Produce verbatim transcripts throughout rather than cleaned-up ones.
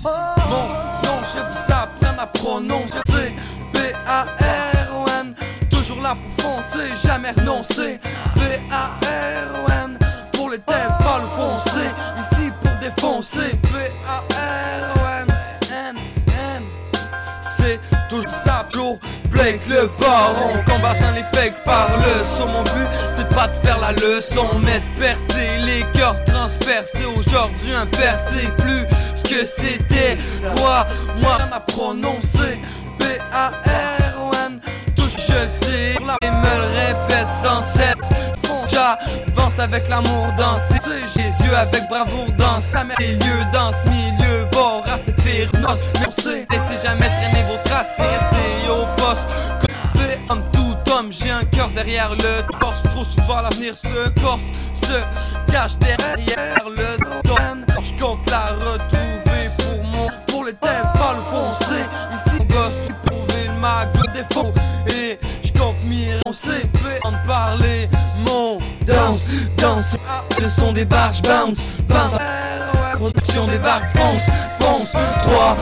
Mon nom, je vous apprends à prononcer. C'est B A R O N. Toujours là pour foncer, jamais renoncer. B A R O N. Pour les thèmes, pas le foncer. Ici pour défoncer. B A R O N. N, N. C'est toujours ça, Joe Blake le baron. Combattant les fakes par le son. Mon but c'est pas de faire la leçon, mais de percer les cœurs transpercés. Aujourd'hui un percé plus ce que c'était. Quoi, moi on a prononcé B A R O N. Touche je sais, et me le répète sans cesse. J'avance avec l'amour dans ses yeux, avec bravoure dans sa mère. Les lieux dans ce milieu, vorace et féroce. Mais on sait, laissez jamais traîner vos traces et restez au poste. Comme tout homme, j'ai un cœur derrière le torse. Trop souvent l'avenir se corse, se cache derrière le domaine. Je compte la retrouver pour mon, pour les thèmes, pas le foncer. Ici on bosse pour prouver ma gueule défaut. Et je compte m'y renoncer, en parler. Mon danse, danse, le son des barges bounce, bounce. Production des barques fonce, fonce. Trois,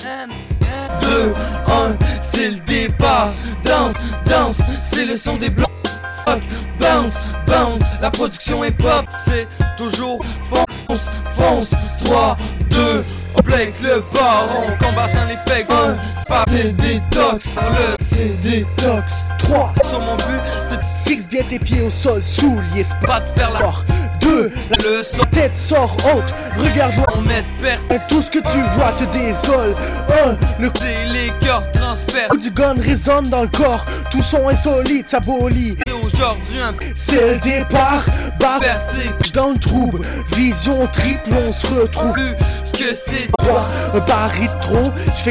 deux, un, c'est le départ. Danse, danse, c'est le son des blocs. Bounce, bounce, la production est pop. C'est toujours fonce, fonce. Trois, deux, Blake le baron. Combattant les fakes, un, c'est détox. Le, c'est détox. Trois, sur mon but, c'est fixe bien tes pieds au sol, souliers, c'est pas de faire la sport. Deux, le son, tête sort haute, regarde-moi. on met de perce. Tout ce que tu vois te désole. Un, le coup C'est les cœurs transpercent. du gun résonne dans le corps. Tout son insolite, ça bolit. Et aujourd'hui un C'est le départ, baf, percé. dans le trouble. Vision triple, on se retrouve. Plus ce que c'est. Trois, un pari de trop, je fais